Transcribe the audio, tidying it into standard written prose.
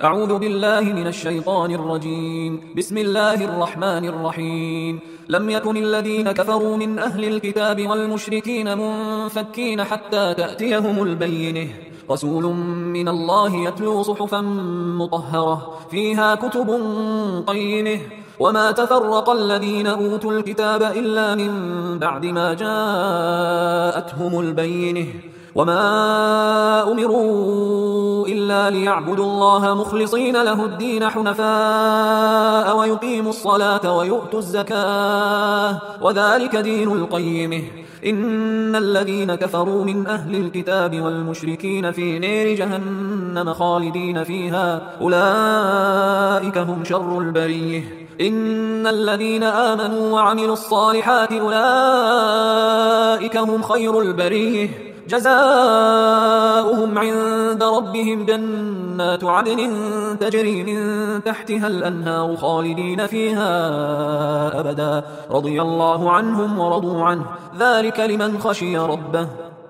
أعوذ بالله من الشيطان الرجيم. بسم الله الرحمن الرحيم. لم يكن الذين كفروا من أهل الكتاب والمشركين منفكين حتى تأتيهم البينة، رسول من الله يتلو صحفا مطهرة فيها كتب قيمة. وما تفرق الذين أوتوا الكتاب إلا من بعد ما جاءتهم البينة، وما أمروا إلا ليعبدوا الله مخلصين له الدين حنفاء ويقيموا الصلاة ويؤتوا الزكاة وذلك دين القيمة. إن الذين كفروا من أهل الكتاب والمشركين في نار جهنم خالدين فيها أولئك هم شر البرية. إن الذين آمنوا وعملوا الصالحات أولئك هم خير البرية، جزاؤهم عند ربهم جنات عدن تجري من تحتها الأنهار خالدين فيها أبدا، رضي الله عنهم ورضوا عنه، ذلك لمن خشي ربه.